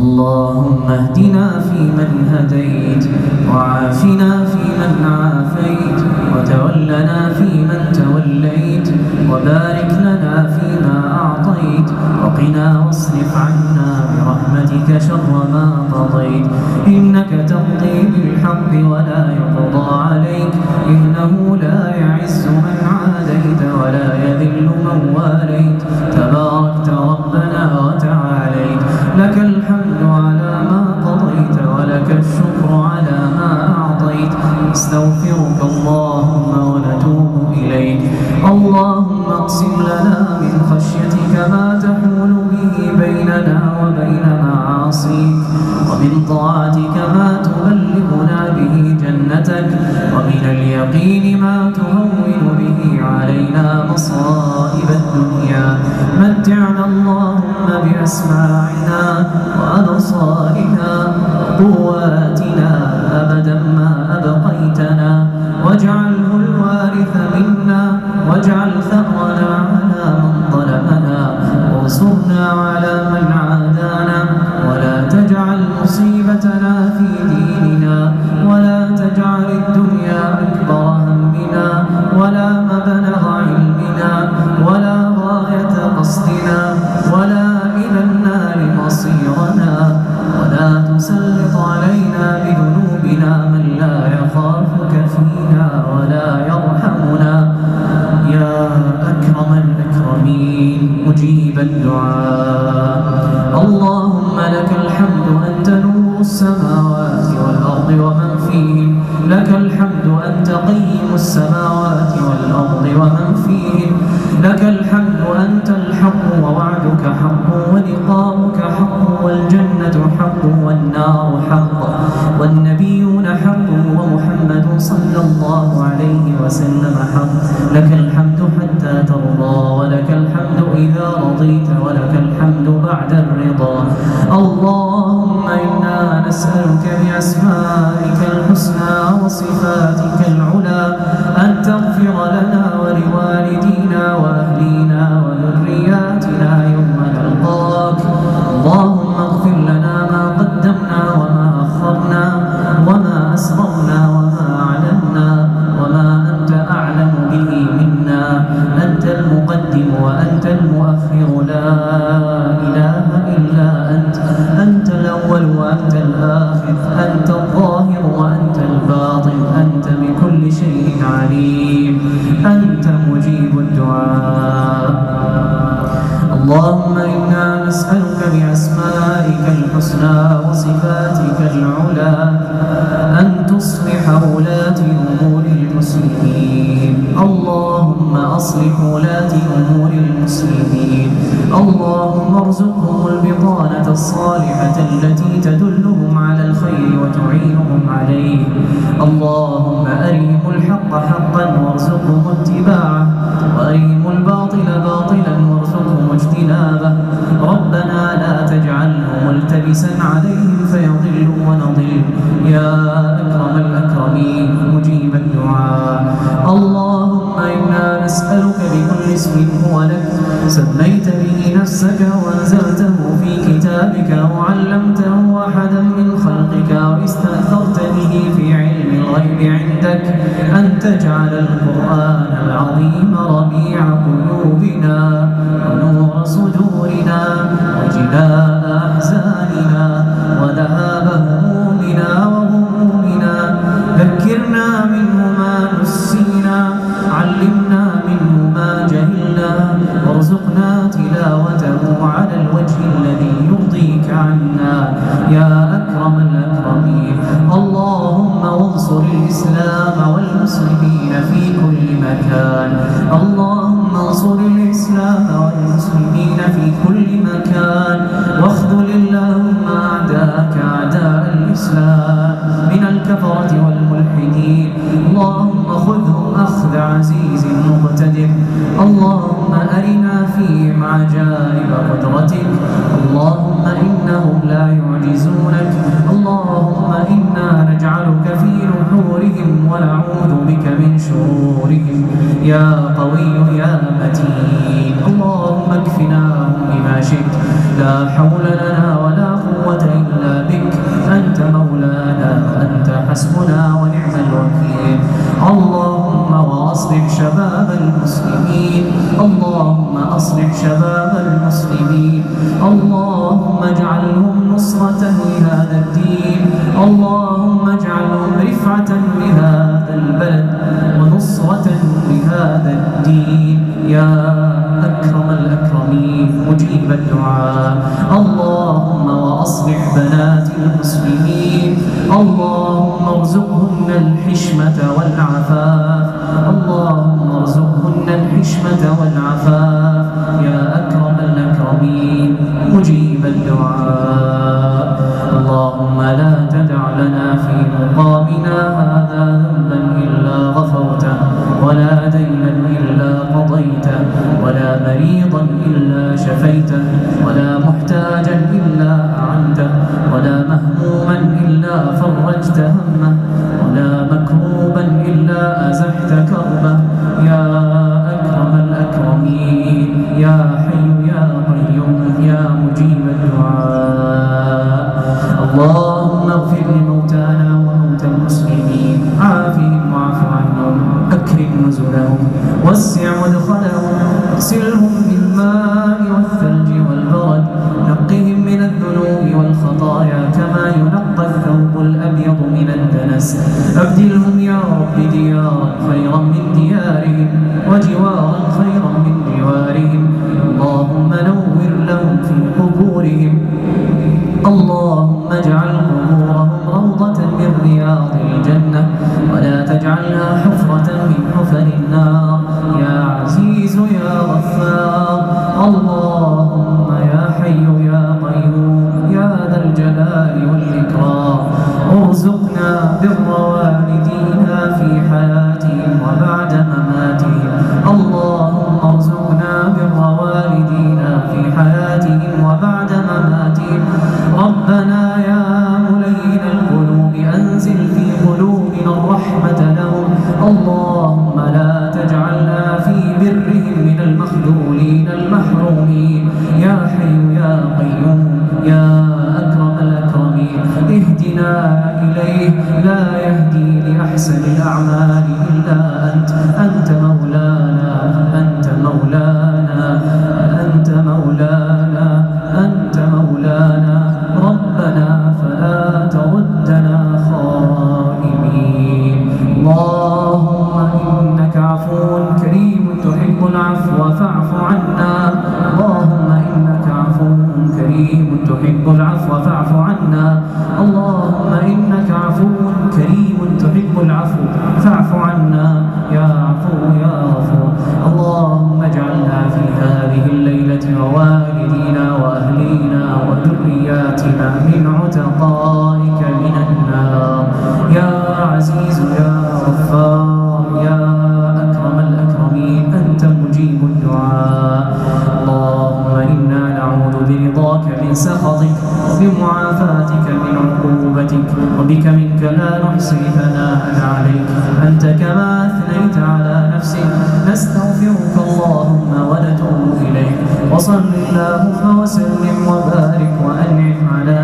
اللهم اهدنا فيمن هديت، وعافنا فيمن عافيت، وتولنا فيمن توليت، وبارك لنا فيما أعطيت، وقنا واصرف عنا برحمتك شر ما قضيت. إنك تقضي بالحق ولا يقضى عليك، إنه لا يعز من عاديت ولا يذل من واليت، تباركت ربنا وتعاليت. لك الحمد على ما قضيت، ولك الشكر على ما أعطيت. نستغفرك اللهم ونتوب إليك. اللهم اقسم لنا من خشيتك ما تحول به بيننا وبين معاصيك، ومن طاعتك ما تبلغنا به جنتك، ومن اليقين ما تهون به علينا مصائب الدنيا. متعنا اللهم بأسماعنا وأبصارنا وقواتنا أبدا ما أبقيتنا، واجعله الوارث منا، واجعل ثأرنا على من ظلمنا، وانصرنا على من عادانا، ولا تجعل مصيبتنا في ديننا، ولا تجعل الدنيا أكبر همنا، ولا مبلغ علمنا، ولا غاية قصدنا، ولا إلى النار مصيرنا، ولا تسلط علينا بذنوبنا من لا يخافك فينا ولا يرحمنا، يا أكرم الأكرمين مجيب الدعاء. اللهم لك الحمد أنت نور السماوات والأرض ومن فيهن، لك الحمد أنت قيم السماوات والأرض ومن فيهن، لك الحمد أنت الحق ووعدك حق ولقاؤك حق، والجنة حق والنار حق، والنبيون حق، ومحمد صلى الله عليه وسلم حق. لك الحمد حتى ترضى، ولك الحمد إذا رضيت، ولك الحمد بعد الرضا. اللهم إنا نسألك بأسمائك الحسنى وصفاتك العلى أن تغفر لنا ولوالدينا وأهلينا وذرياتنا يوم نلقاك. اللهم اغفر لنا ما قدمنا وما أخرنا، وما أسررنا وما أعلنا، وما أنت أعلم به منا. أنت المقدم وأنت المؤخر، لا إله إلا أنت. أنت الأول وأنت الآخر، أنت الظاهر وأنت الباطن، أنت بكل شيء عليم، أنت مجيب الدعاء. اللهم إنا نسألك بأسمائك الحسنى وصفاتك العلى أن تصلح ولاة أمور المسلمين. اللهم أصلح ولاة أمور المسلمين. اللهم ارزقهم البطانة الصالحة التي تدلهم على الخير وتعينهم عليه. اللهم أرهم الحق حقا وارزقهم اتباعه، وأرهم الباطل باطلا وارزقهم اجتنابه. ربنا لا تجعله ملتبسا عليهم فيضلوا ونضل، يا أكرم الأكرمين مجيب الدعاء. اللهم إنا نسألك بكل اسم هو لك سميت به نفسك وأنزلته في كتابك أو علمته أحدا من خلقك أو استأثرت به في علم الغيب عندك، أن تجعل القرآن العظيم ربيع قلوبنا ونور صدورنا وجلاء أحزاننا وذهاب همومنا وغمومنا. ذكرنا منه ما نسينا، علمنا منه ما جهلنا، وارزقنا تلاوته على الوجه الذي يرضيك عنا، يا أكرم الأكرمين. اللهم انصر الإسلام والمسلمين في كل مكان. اللهم انصر الإسلام والمسلمين في كل مكان، واخذل اللهم أعداءك أعداء الإسلام من الكفرة والملحدين. اللهم خذهم أخذ عزيز مقتدر. اللهم أرنا فيهم عجائب قدرتك. اللهم إنهم لا يعجزونك. اللهم إنا نجعلك في نحورهم ونعوذ بك من شرورهم، يا قوي يا متين. اللهم اكفناهم بما شئت، لا حول لنا ولا قوة بنات المسلمين. اللهم ارزقهن الحشمة والعفاف، اللهم ارزقهن الحشمة والعفاف يا أكرم الأكرمين مجيب الدعاء. اللهم لا تدع لنا في مقامنا هذا ذنبا إلا غفرته، ولا دينا إلا قضيته، ولا مريضا إلا شفيته، ولا محتاجا إلا أعنته، ولا مهموما إلا فرجت همه، ولا مكروبا إلا أزحت كربه يا أكرم الأكرمين يا حي يا قيوم يا مجيب الدعاء. اللهم اغفر لموتانا وموتى المسلمين، عافهم واعف عنهم، أكرم نزلهم، وسع مدخلهم، اغسلهم بالماء والثلج والبرد، نقهم من الذنوب والخطايا كما ينقى الثوب الأبيض من الدنس. أبدلهم يا رب ديارا خيرا من ديارهم، وجوارا خيرا من جوارهم. اللهم نور لهم في قبورهم، اللهم اجعل قبورهم روضة من رياض الجنة، ولا تجعلها حفرة من حفر النار يا عزيز يا غفار. اللهم يا حي يا قيوم يا ذا الجلال والإكرام ارزقنا بر والدينا في حياتهم وبعد مماتهم. اللهم ارزقنا بر والدينا في حياتهم وبعد مماتهم. ربنا يا ملين القلوب أنزل في قلوبنا الرحمة لهم. اللهم لا تجعلنا في برهم من المخذولين المحرومين يا حي يا قيوم يا أكرم الأكرمين. اهدنا إليه لا يهدي لأحسن الأعمال إلا أنت، أنت مولانا أنت مولانا أنت مولانا أنت مولانا. ربنا فلا تردنا خائبين. اللهم إنك عفو كريم تحب العفو فاعف عنا. اللهم إنك عفو كريم تحب العفو فاعف عنا. اللهم إنك عفو كريم تحب العفو فاعف عنا يا عفو يا غفور. اللهم اجعلنا في هذه الليلة ووالدينا وأهلينا وذرياتنا من عتقائك من النار يا عزيز يا غفار يا أكرم الأكرمين أنت مجيب الدعاء. اللهم إنا نعوذ برضاك من سخطك، وبمعافاتك من عقوبتك، وبك منك لا نحصي ثناء عليك أنت كما أثنيت على نفسك. نستغفرك اللهم ونتوب إليك، وصل اللهم وسلم وبارك وأنعم على